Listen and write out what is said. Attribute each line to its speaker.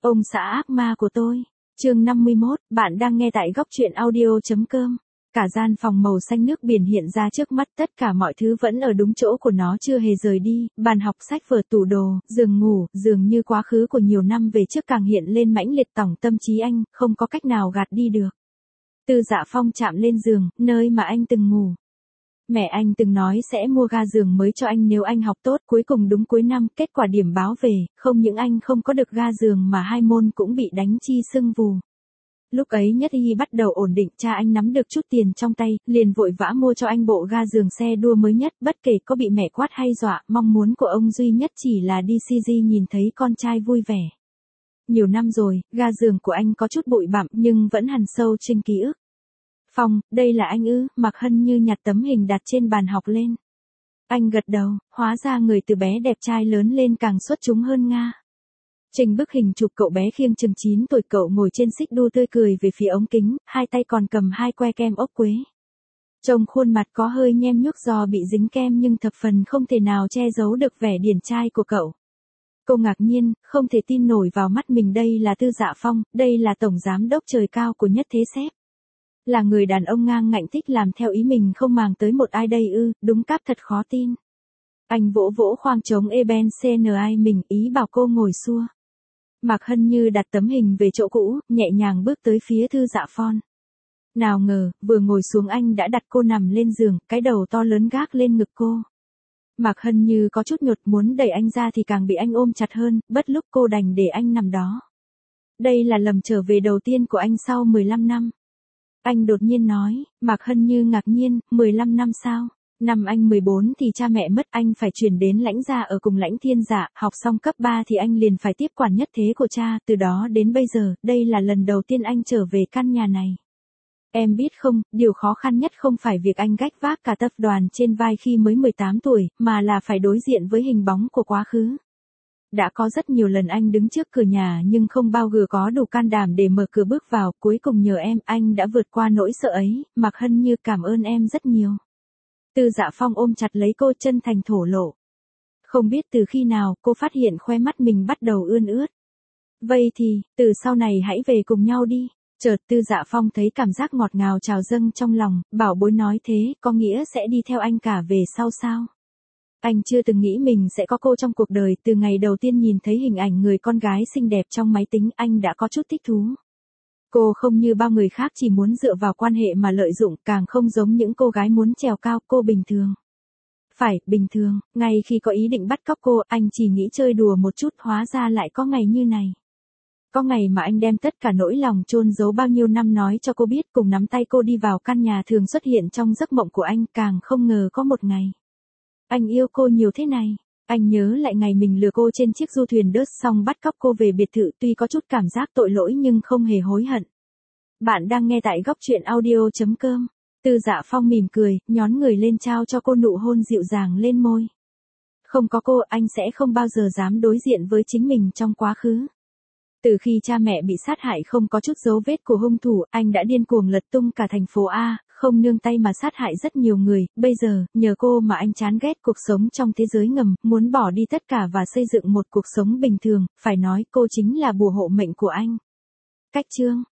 Speaker 1: Ông xã ác ma của tôi. Chương 51, bạn đang nghe tại góc truyện audio.com. Cả gian phòng màu xanh nước biển hiện ra trước mắt, tất cả mọi thứ vẫn ở đúng chỗ của nó, chưa hề rời đi, bàn học, sách vở, tủ đồ, giường ngủ, dường như quá khứ của nhiều năm về trước càng hiện lên mãnh liệt tỏng tâm trí anh, không có cách nào gạt đi được. Từ Dạ Phong chạm lên giường, nơi mà anh từng ngủ. Mẹ anh từng nói sẽ mua ga giường mới cho anh nếu anh học tốt, cuối cùng đúng cuối năm, kết quả điểm báo về, không những anh không có được ga giường mà hai môn cũng bị đánh chi sưng vù. Lúc ấy Nhất Y bắt đầu ổn định, cha anh nắm được chút tiền trong tay, liền vội vã mua cho anh bộ ga giường xe đua mới nhất, bất kể có bị mẹ quát hay dọa, mong muốn của ông duy nhất chỉ là DCG nhìn thấy con trai vui vẻ. Nhiều năm rồi, ga giường của anh có chút bụi bặm nhưng vẫn hằn sâu trên ký ức. Phong, đây là anh ư? Mạc Hân Như nhặt tấm hình đặt trên bàn học lên. Anh gật đầu, hóa ra người từ bé đẹp trai lớn lên càng xuất chúng hơn Nga. Trình bức hình chụp cậu bé khiêng chừng 9 tuổi, cậu ngồi trên xích đu tươi cười về phía ống kính, hai tay còn cầm hai que kem ốc quế. Trông khuôn mặt có hơi nhem nhuốc do bị dính kem nhưng thập phần không thể nào che giấu được vẻ điển trai của cậu. Cô ngạc nhiên, không thể tin nổi vào mắt mình, đây là Tư Dạ Phong, đây là tổng giám đốc trời cao của Nhất Thế Sếp. Là người đàn ông ngang ngạnh thích làm theo ý mình không màng tới một ai đây ư, đúng cáp thật khó tin. Anh vỗ vỗ khoang trống Eben CNI mình, ý bảo cô ngồi xua. Mạc Hân Như đặt tấm hình về chỗ cũ, nhẹ nhàng bước tới phía Tư Dạ Phong. Nào ngờ, vừa ngồi xuống anh đã đặt cô nằm lên giường, cái đầu to lớn gác lên ngực cô. Mạc Hân Như có chút nhột, muốn đẩy anh ra thì càng bị anh ôm chặt hơn, bất lúc cô đành để anh nằm đó. Đây là lần trở về đầu tiên của anh sau 15 năm. Anh đột nhiên nói. Mạc Hân Như ngạc nhiên, 15 năm sao? Năm anh 14 thì cha mẹ mất, anh phải chuyển đến Lãnh Gia ở cùng Lãnh Thiên Dạ, học xong cấp 3 thì anh liền phải tiếp quản nhất thế của cha, từ đó đến bây giờ, đây là lần đầu tiên anh trở về căn nhà này. Em biết không, điều khó khăn nhất không phải việc anh gánh vác cả tập đoàn trên vai khi mới 18 tuổi, mà là phải đối diện với hình bóng của quá khứ. Đã có rất nhiều lần anh đứng trước cửa nhà nhưng không bao giờ có đủ can đảm để mở cửa bước vào, cuối cùng nhờ em, anh đã vượt qua nỗi sợ ấy. Mạc Hân Như cảm ơn em rất nhiều. Tư Dạ Phong ôm chặt lấy cô, chân thành thổ lộ. Không biết từ khi nào cô phát hiện khóe mắt mình bắt đầu ươn ướt. Vậy thì, từ sau này hãy về cùng nhau đi. Chợt Tư Dạ Phong thấy cảm giác ngọt ngào trào dâng trong lòng, bảo bối nói thế, có nghĩa sẽ đi theo anh cả về sau sao? Anh chưa từng nghĩ mình sẽ có cô trong cuộc đời, từ ngày đầu tiên nhìn thấy hình ảnh người con gái xinh đẹp trong máy tính, anh đã có chút thích thú. Cô không như bao người khác chỉ muốn dựa vào quan hệ mà lợi dụng, càng không giống những cô gái muốn trèo cao, cô bình thường. Phải, bình thường, ngay khi có ý định bắt cóc cô, anh chỉ nghĩ chơi đùa một chút, hóa ra lại có ngày như này. Có ngày mà anh đem tất cả nỗi lòng chôn giấu bao nhiêu năm nói cho cô biết, cùng nắm tay cô đi vào căn nhà thường xuất hiện trong giấc mộng của anh, càng không ngờ có một ngày. Anh yêu cô nhiều thế này. Anh nhớ lại ngày mình lừa cô trên chiếc du thuyền đớt xong bắt cóc cô về biệt thự, tuy có chút cảm giác tội lỗi nhưng không hề hối hận. Bạn đang nghe tại góc truyện audio.com. Tư Dạ Phong mỉm cười, nhón người lên trao cho cô nụ hôn dịu dàng lên môi. Không có cô, anh sẽ không bao giờ dám đối diện với chính mình trong quá khứ. Từ khi cha mẹ bị sát hại không có chút dấu vết của hung thủ, anh đã điên cuồng lật tung cả thành phố A, không nương tay mà sát hại rất nhiều người, bây giờ, nhờ cô mà anh chán ghét cuộc sống trong thế giới ngầm, muốn bỏ đi tất cả và xây dựng một cuộc sống bình thường, phải nói cô chính là bùa hộ mệnh của anh. Cách chương